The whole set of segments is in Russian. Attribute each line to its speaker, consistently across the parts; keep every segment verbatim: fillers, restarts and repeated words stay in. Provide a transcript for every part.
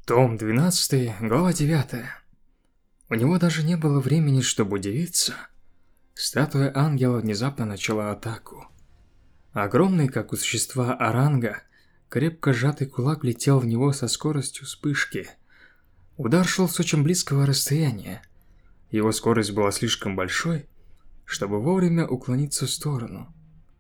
Speaker 1: Том двенадцатый, глава девятая. У него даже не было времени, чтобы удивиться. Статуя ангела внезапно начала атаку. Огромный, как у существа оранга, крепко сжатый кулак летел в него со скоростью вспышки. Удар шел с очень близкого расстояния. Его скорость была слишком большой, чтобы вовремя уклониться в сторону.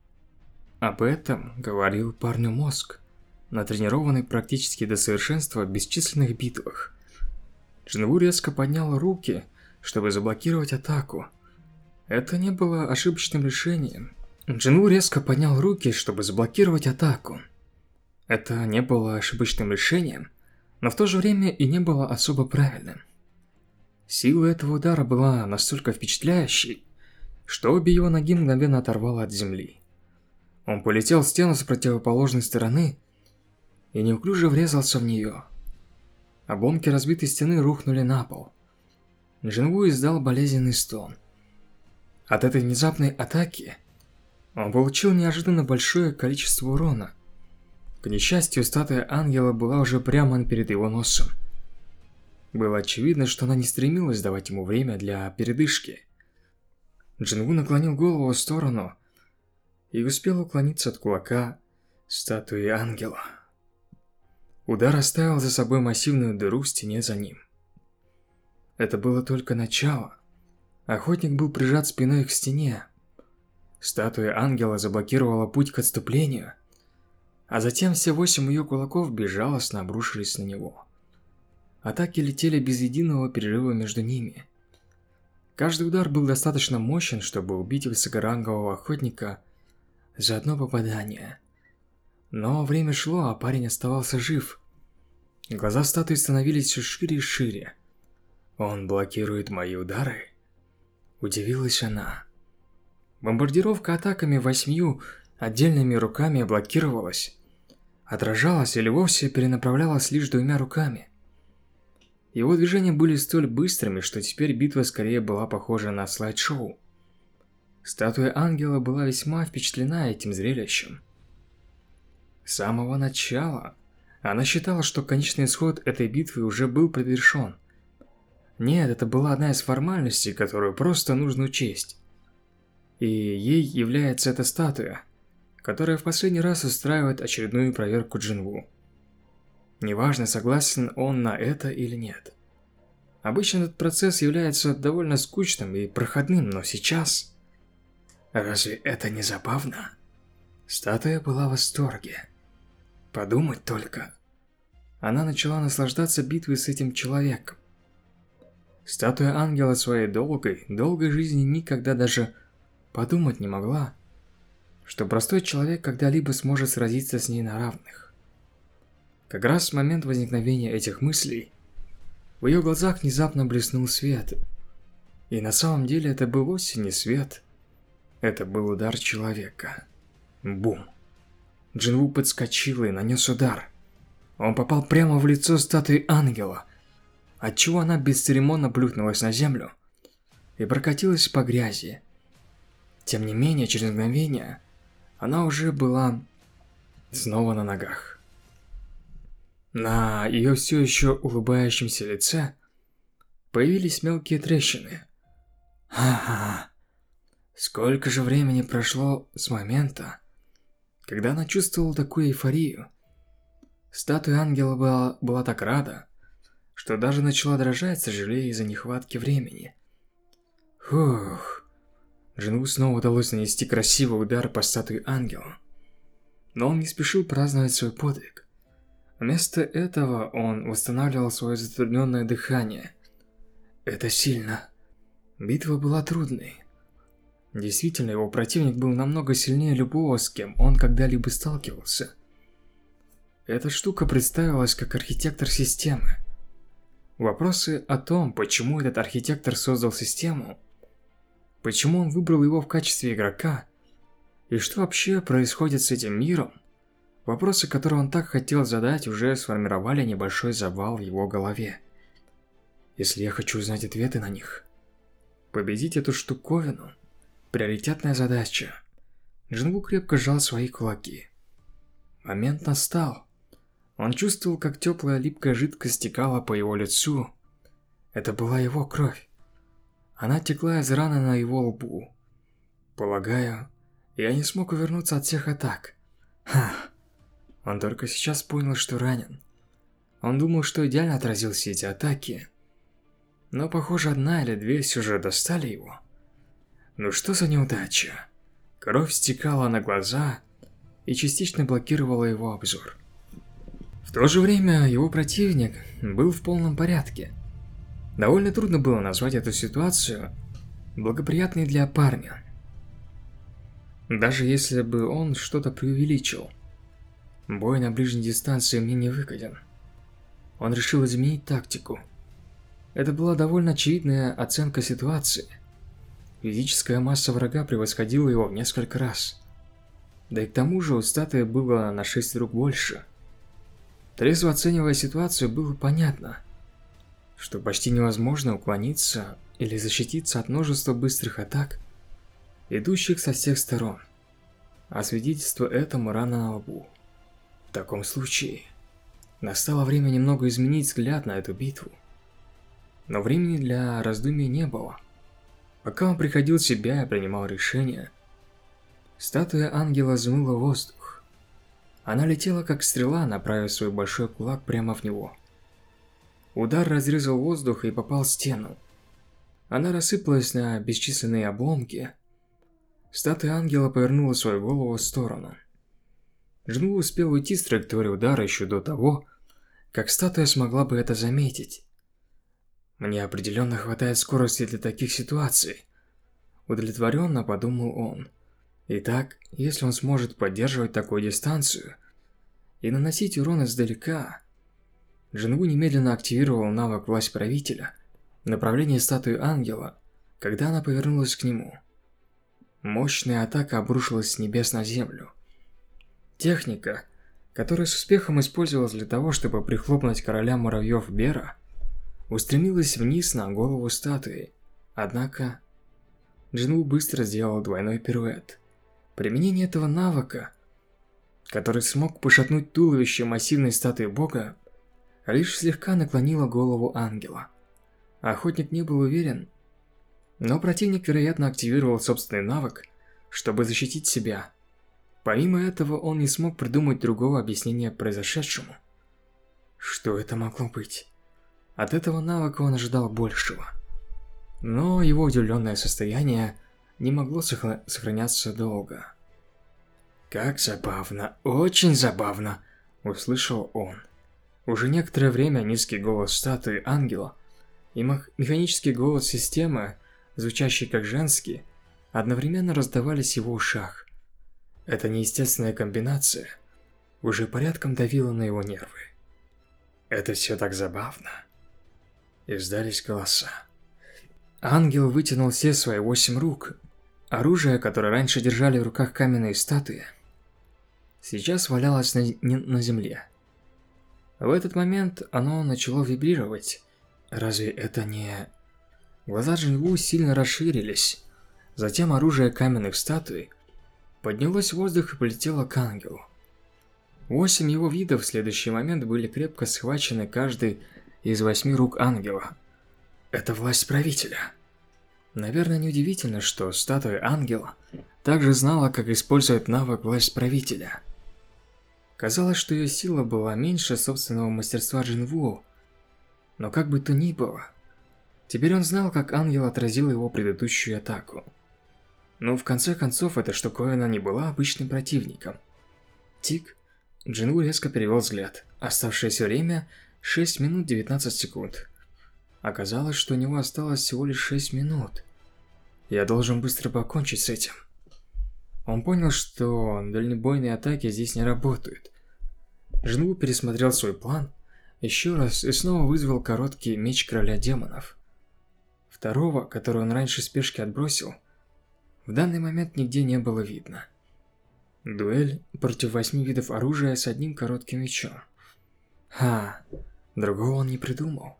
Speaker 1: Об этом говорил парню мозг, натренированный практически до совершенства в бесчисленных битвах. Джинву резко поднял руки, чтобы заблокировать атаку. Это не было ошибочным решением. Джинву резко поднял руки, чтобы заблокировать атаку. Это не было ошибочным решением, но в то же время и не было особо правильным. Сила этого удара была настолько впечатляющей, что обе его ноги мгновенно оторвало от земли. Он полетел в стену с противоположной стороны и неуклюже врезался в нее. Обломки разбитой стены рухнули на пол. Джинву издал болезненный стон. От этой внезапной атаки он получил неожиданно большое количество урона. К несчастью, статуя ангела была уже прямо перед его носом. Было очевидно, что она не стремилась давать ему время для передышки. Джинву наклонил голову в сторону и успел уклониться от кулака статуи ангела. Удар оставил за собой массивную дыру в стене за ним. Это было только начало. Охотник был прижат спиной к стене. Статуя ангела заблокировала путь к отступлению, а затем все восемь ее кулаков безжалостно обрушились на него. Атаки летели без единого перерыва между ними. Каждый удар был достаточно мощен, чтобы убить высокорангового охотника за одно попадание. Но время шло, а парень оставался жив. Глаза статуи становились все шире и шире. «Он блокирует мои удары?» Удивилась она. Бомбардировка атаками восьмью отдельными руками блокировалась, отражалась или вовсе перенаправлялась лишь двумя руками. Его движения были столь быстрыми, что теперь битва скорее была похожа на слайд-шоу. Статуя ангела была весьма впечатлена этим зрелищем. С самого начала она считала, что конечный исход этой битвы уже был предрешен. Нет, это была одна из формальностей, которую просто нужно учесть. И ей является эта статуя, которая в последний раз устраивает очередную проверку Джинву. Неважно, согласен он на это или нет. Обычно этот процесс является довольно скучным и проходным, но сейчас... Разве это не забавно? Статуя была в восторге. Подумать только. Она начала наслаждаться битвой с этим человеком. Статуя ангела своей долгой, долгой жизни никогда даже подумать не могла, что простой человек когда-либо сможет сразиться с ней на равных. Как раз в момент возникновения этих мыслей в ее глазах внезапно блеснул свет. И на самом деле это был вовсе не свет. Это был удар человека. Бум. Джинву подскочил и нанес удар. Он попал прямо в лицо статуи ангела, отчего она бесцеремонно плюхнулась на землю и прокатилась по грязи. Тем не менее, через мгновение она уже была снова на ногах. На ее все еще улыбающемся лице появились мелкие трещины. Ха-ха. Сколько же времени прошло с момента, когда она чувствовала такую эйфорию. Статуя ангела была, была так рада, что даже начала дрожать, сожалея из-за нехватки времени. Фух. Джинву снова удалось нанести красивый удар по статуе ангела. Но он не спешил праздновать свой подвиг. Вместо этого он восстанавливал свое затрудненное дыхание. Это сильно. Битва была трудной. Действительно, его противник был намного сильнее любого, с кем он когда-либо сталкивался. Эта штука представилась как архитектор системы. Вопросы о том, почему этот архитектор создал систему, почему он выбрал его в качестве игрока, и что вообще происходит с этим миром, вопросы, которые он так хотел задать, уже сформировали небольшой завал в его голове. Если я хочу узнать ответы на них, победить эту штуковину – приоритетная задача. Джинву крепко сжал свои кулаки. Момент настал. Он чувствовал, как теплая липкая жидкость стекала по его лицу. Это была его кровь. Она текла из раны на его лбу. Полагаю, я не смог увернуться от всех атак. Ха. Он только сейчас понял, что ранен. Он думал, что идеально отразил все эти атаки. Но, похоже, одна или две все же достали его. Ну что за неудача? Кровь стекала на глаза и частично блокировала его обзор. В то же время его противник был в полном порядке. Довольно трудно было назвать эту ситуацию благоприятной для парня. Даже если бы он что-то преувеличил. Бой на ближней дистанции мне не выгоден. Он решил изменить тактику. Это была довольно очевидная оценка ситуации. Физическая масса врага превосходила его в несколько раз. Да и к тому же у статуи было на шесть рук больше. Трезво оценивая ситуацию, было понятно, что почти невозможно уклониться или защититься от множества быстрых атак, идущих со всех сторон. А свидетельство этому рана на лбу. В таком случае, настало время немного изменить взгляд на эту битву. Но времени для раздумий не было. Пока он приходил в себя и принимал решение, статуя ангела взмыла воздух. Она летела как стрела, направив свой большой кулак прямо в него. Удар разрезал воздух и попал в стену. Она рассыпалась на бесчисленные обломки. Статуя ангела повернула свою голову в сторону. Джинву успел уйти с траектории удара еще до того, как статуя смогла бы это заметить. Мне определенно хватает скорости для таких ситуаций. Удовлетворенно подумал он. Итак, если он сможет поддерживать такую дистанцию и наносить урон издалека... Джинву немедленно активировал навык власть правителя в направлении статуи ангела, когда она повернулась к нему. Мощная атака обрушилась с небес на землю. Техника, которая с успехом использовалась для того, чтобы прихлопнуть короля муравьев Бера, устремилась вниз на голову статуи. Однако, Джинву быстро сделал двойной пируэт. Применение этого навыка, который смог пошатнуть туловище массивной статуи бога, лишь слегка наклонило голову ангела. Охотник не был уверен, но противник, вероятно, активировал собственный навык, чтобы защитить себя. Помимо этого, он не смог придумать другого объяснения произошедшему. Что это могло быть? От этого навыка он ожидал большего. Но его удивленное состояние не могло сохра- сохраняться долго. «Как забавно, очень забавно!» – услышал он. Уже некоторое время низкий голос статуи ангела и механический голос системы, звучащий как женский, одновременно раздавались в его ушах. Эта неестественная комбинация уже порядком давила на его нервы. «Это все так забавно!» Издались голоса. Ангел вытянул все свои восемь рук. Оружие, которое раньше держали в руках каменные статуи, сейчас валялось на, на земле. В этот момент оно начало вибрировать. Разве это не... Глаза Джинву сильно расширились. Затем оружие каменных статуй поднялось в воздух и полетело к ангелу. Восемь его видов в следующий момент были крепко схвачены каждый из восьми рук ангела. Это власть правителя. Наверное, неудивительно, что статуя ангела также знала, как использовать навык власть правителя. Казалось, что ее сила была меньше собственного мастерства Джинву. Но как бы то ни было, теперь он знал, как ангел отразил его предыдущую атаку. Но в конце концов, эта штуковина не была обычным противником. Тик. Джинву резко перевел взгляд. Оставшееся время шесть минут девятнадцать секунд. Оказалось, что у него осталось всего лишь шесть минут. Я должен быстро покончить с этим. Он понял, что дальнобойные атаки здесь не работают. Джинву пересмотрел свой план еще раз и снова вызвал короткий меч короля демонов. Второго, который он раньше в спешке отбросил, в данный момент нигде не было видно. Дуэль против восьми видов оружия с одним коротким мечом. Ха, другого он не придумал.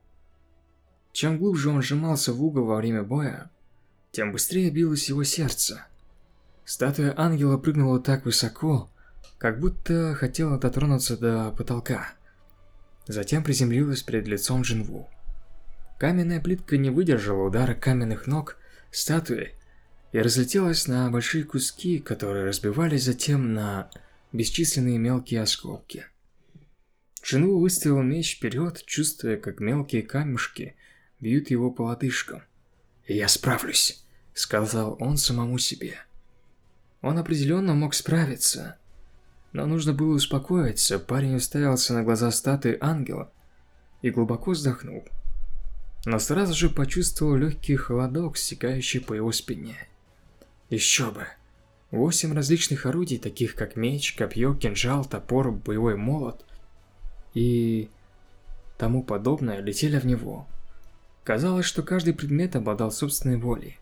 Speaker 1: Чем глубже он сжимался в угол во время боя, тем быстрее билось его сердце. Статуя ангела прыгнула так высоко, как будто хотела дотронуться до потолка. затем приземлилась перед лицом Джинву. Каменная плитка не выдержала удара каменных ног статуи и разлетелась на большие куски, которые разбивались затем на бесчисленные мелкие осколки. Джинву выставил меч вперед, чувствуя, как мелкие камешки бьют его по лодыжкам. «Я справлюсь», — сказал он самому себе. Он определенно мог справиться, но нужно было успокоиться. Парень уставился на глаза статуи ангела и глубоко вздохнул. Но сразу же почувствовал легкий холодок, стекающий по его спине. Еще бы! Восемь различных орудий, таких как меч, копье, кинжал, топор, боевой молот и тому подобное, летели в него. Казалось, что каждый предмет обладал собственной волей.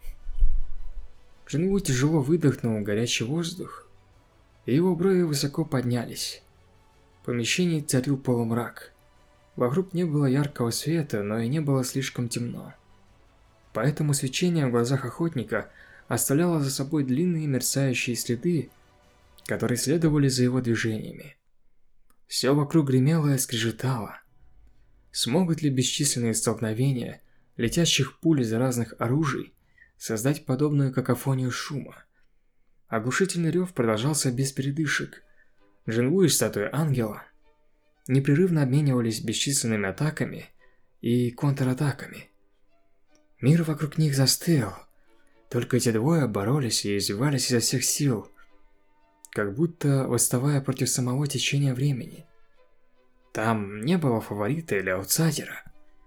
Speaker 1: Джинву тяжело выдохнул горячий воздух, и его брови высоко поднялись. В помещении царил полумрак. Вокруг не было яркого света, но и не было слишком темно. Поэтому свечение в глазах охотника оставляло за собой длинные мерцающие следы, которые следовали за его движениями. Все вокруг гремело и скрежетало. Смогут ли бесчисленные столкновения летящих пуль из разных оружий создать подобную какофонию шума? Оглушительный рев продолжался без передышек. Джинву и статуя ангела непрерывно обменивались бесчисленными атаками и контратаками. Мир вокруг них застыл. Только эти двое боролись и издевались изо всех сил, как будто восставая против самого течения времени. Там не было фаворита или аутсайдера.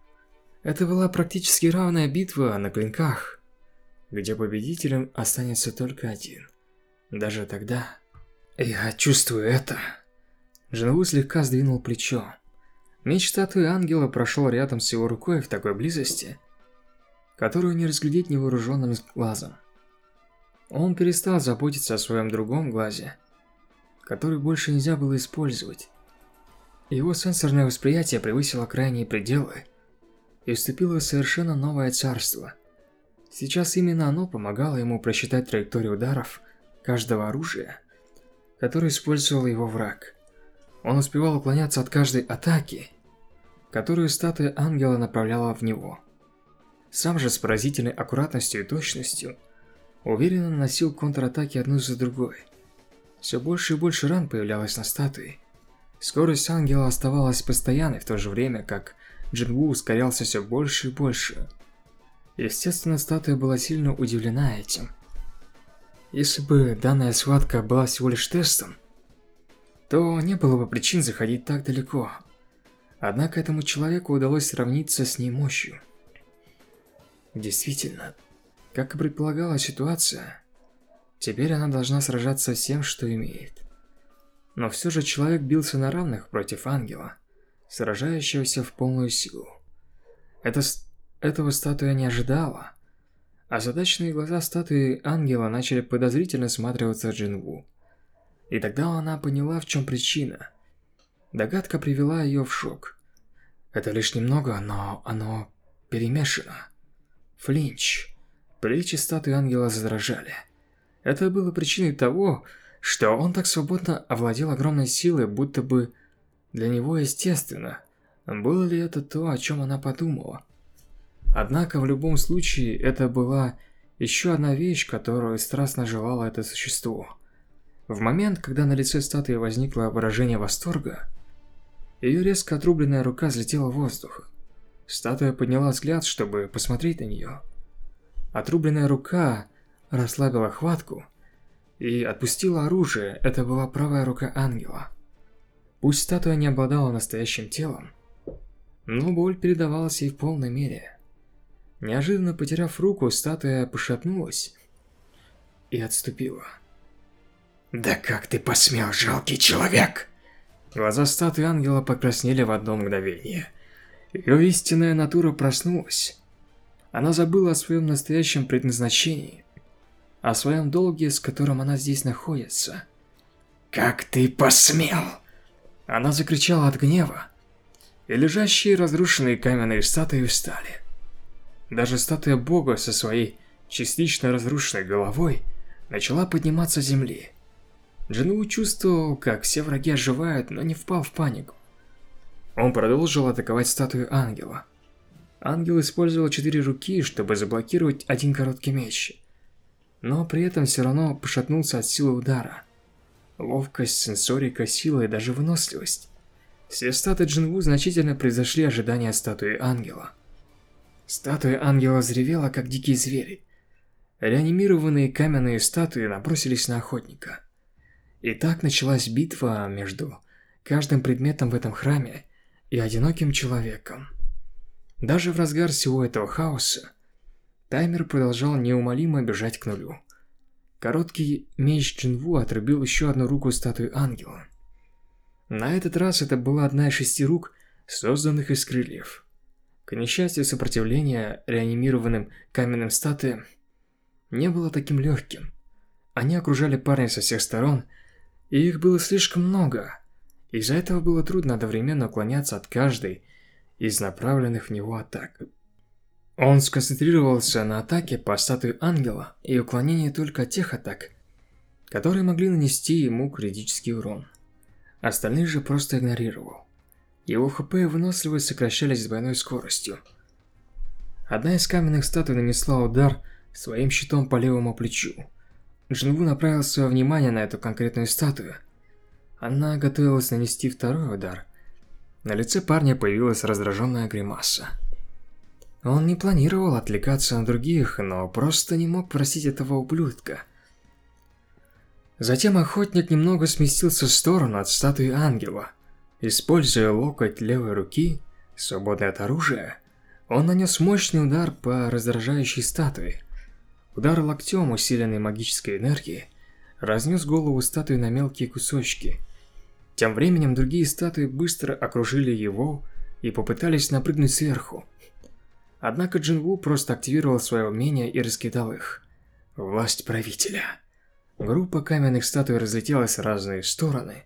Speaker 1: Это была практически равная битва на клинках, где победителем останется только один. Даже тогда... Я чувствую это. Джинву слегка сдвинул плечо. Меч статуи ангела прошел рядом с его рукой в такой близости, которую не разглядеть невооруженным глазом. Он перестал заботиться о своем другом глазе, который больше нельзя было использовать. Его сенсорное восприятие превысило крайние пределы и вступило в совершенно новое царство. Сейчас именно оно помогало ему просчитать траекторию ударов каждого оружия, которое использовал его враг. Он успевал уклоняться от каждой атаки, которую статуя ангела направляла в него. Сам же с поразительной аккуратностью и точностью уверенно наносил контратаки одну за другой. Все больше и больше ран появлялось на статуе. Скорость ангела оставалась постоянной, в то же время как Джинву ускорялся все больше и больше. Естественно, статуя была сильно удивлена этим. Если бы данная схватка была всего лишь тестом, то не было бы причин заходить так далеко. Однако этому человеку удалось сравниться с ней мощью. Действительно, как и предполагала ситуация, теперь она должна сражаться всем, что имеет. Но все же человек бился на равных против ангела, сражающегося в полную силу. Это, этого статуя не ожидала. Озадаченные глаза статуи ангела начали подозрительно всматриваться в Джинву. И тогда она поняла, в чем причина. Догадка привела ее в шок. Это лишь немного, но оно перемешано. Флинч. Плечи статуи ангела задрожали. Это было причиной того, что он так свободно овладел огромной силой, будто бы для него естественно. Было ли это то, о чем она подумала? Однако в любом случае это была еще одна вещь, которую страстно желало это существо. В момент, когда на лице статуи возникло выражение восторга, ее резко отрубленная рука взлетела в воздух. Статуя подняла взгляд, чтобы посмотреть на нее. Отрубленная рука расслабила хватку и отпустила оружие. Это была правая рука ангела. Пусть статуя не обладала настоящим телом, но боль передавалась ей в полной мере. Неожиданно потеряв руку, статуя пошатнулась и отступила. «Да как ты посмел, жалкий человек!» Глаза статуи ангела покраснели в одно мгновение. Ее истинная натура проснулась. Она забыла о своем настоящем предназначении, о своем долге, с которым она здесь находится. «Как ты посмел!» Она закричала от гнева, и лежащие разрушенные каменные статуи встали. Даже статуя бога со своей частично разрушенной головой начала подниматься с земли. Джинву чувствовал, как все враги оживают, но не впал в панику. Он продолжил атаковать статую ангела. Ангел использовал четыре руки, чтобы заблокировать один короткий меч, но при этом все равно пошатнулся от силы удара. Ловкость, сенсорика, сила и даже выносливость. Все статы Джинву значительно превзошли ожидания статуи ангела. Статуя ангела взревела, как дикие звери. Реанимированные каменные статуи набросились на охотника. И так началась битва между каждым предметом в этом храме и одиноким человеком. Даже в разгар всего этого хаоса таймер продолжал неумолимо бежать к нулю. Короткий меч Джинву отрубил еще одну руку статуи ангела. На этот раз это была одна из шести рук, созданных из крыльев. К несчастью, сопротивление реанимированным каменным статуям не было таким легким. Они окружали парня со всех сторон, и их было слишком много. Из-за этого было трудно одновременно уклоняться от каждой из направленных в него атак. Он сконцентрировался на атаке по статуе ангела и уклонении только от тех атак, которые могли нанести ему критический урон. Остальные же просто игнорировал. Его ХП и выносливость сокращались с двойной скоростью. Одна из каменных статуй нанесла удар своим щитом по левому плечу. Джинву направил свое внимание на эту конкретную статую. Она готовилась нанести второй удар. На лице парня появилась раздраженная гримаса. Он не планировал отвлекаться на других, но просто не мог простить этого ублюдка. Затем охотник немного сместился в сторону от статуи ангела. Используя локоть левой руки, свободный от оружия, он нанес мощный удар по раздражающей статуе. Удар локтем, усиленный магической энергией, разнес голову статуи на мелкие кусочки. Тем временем другие статуи быстро окружили его и попытались напрыгнуть сверху. Однако Джинву просто активировал свое умение и раскидал их. Власть правителя. Группа каменных статуй разлетелась в разные стороны,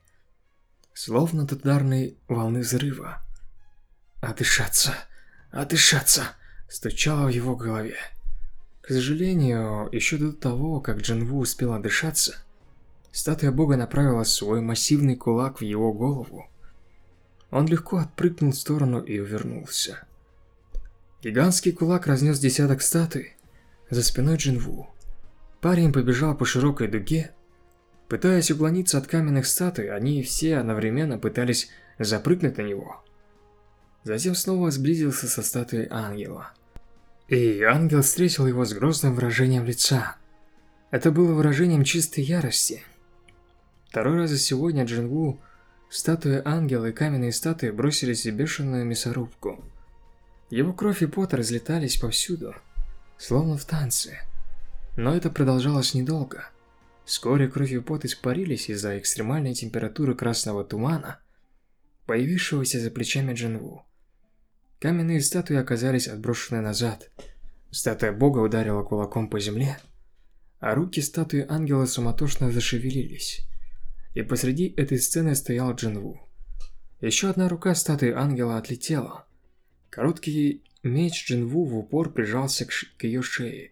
Speaker 1: словно от ударной волны взрыва. «Отдышаться! Отдышаться!» стучало в его голове. К сожалению, еще до того, как Джинву успел отдышаться, статуя бога направила свой массивный кулак в его голову. Он легко отпрыгнул в сторону и увернулся. Гигантский кулак разнес десяток статуй за спиной Джинву. Парень побежал по широкой дуге. Пытаясь уклониться от каменных статуй, они все одновременно пытались запрыгнуть на него. Затем снова сблизился со статуей ангела. И ангел встретил его с грозным выражением лица. Это было выражением чистой ярости. Второй раз за сегодня Джинву, статуя ангела и каменные статуи бросились в бешеную мясорубку. Его кровь и пот разлетались повсюду, словно в танце. Но это продолжалось недолго. Вскоре кровь и пот испарились из-за экстремальной температуры красного тумана, появившегося за плечами Джинву. Каменные статуи оказались отброшены назад. Статуя бога ударила кулаком по земле, а руки статуи ангела суматошно зашевелились. И посреди этой сцены стоял Джинву. Еще одна рука статуи ангела отлетела. Короткий меч Джинву в упор прижался к, к ее шее.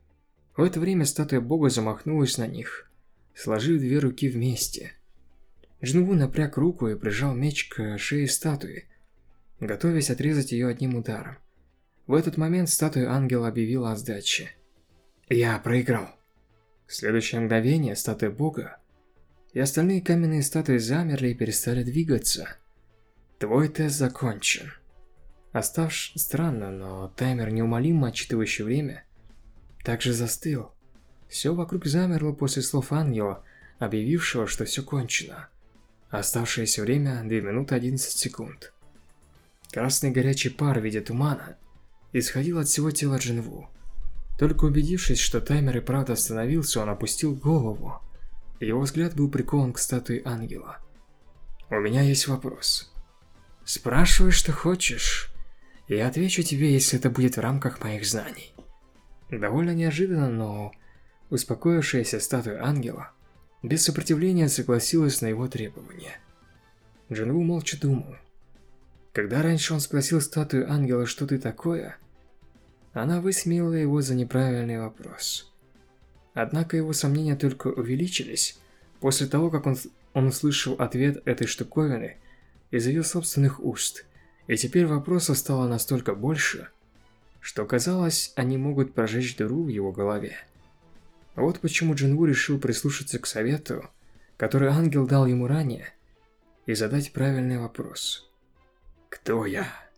Speaker 1: В это время статуя бога замахнулась на них, сложив две руки вместе. Джинву напряг руку и прижал меч к шее статуи, готовясь отрезать ее одним ударом. В этот момент статуя ангела объявила о сдаче. «Я проиграл». В следующее мгновение статуя бога и остальные каменные статуи замерли и перестали двигаться. «Твой тест закончен». Оставшись странно, но таймер, неумолимо отсчитывающий время, также застыл. Все вокруг замерло после слов ангела, объявившего, что все кончено. Оставшееся время две минуты одиннадцать секунд. Красный горячий пар в виде тумана исходил от всего тела Джинву. Только убедившись, что таймер и правда остановился, он опустил голову. Его взгляд был прикован к статуе ангела. «У меня есть вопрос. Спрашивай, что хочешь. Я отвечу тебе, если это будет в рамках моих знаний». Довольно неожиданно, но успокоившаяся статуя ангела без сопротивления согласилась на его требования. Джинву молча думал. Когда раньше он спросил статую ангела, что ты такое, она высмеяла его за неправильный вопрос. Однако его сомнения только увеличились после того, как он, он услышал ответ этой штуковины из ее собственных уст, и теперь вопросов стало настолько больше, что казалось, они могут прожечь дыру в его голове. Вот почему Джинву решил прислушаться к совету, который ангел дал ему ранее, и задать правильный вопрос. «Кто я?»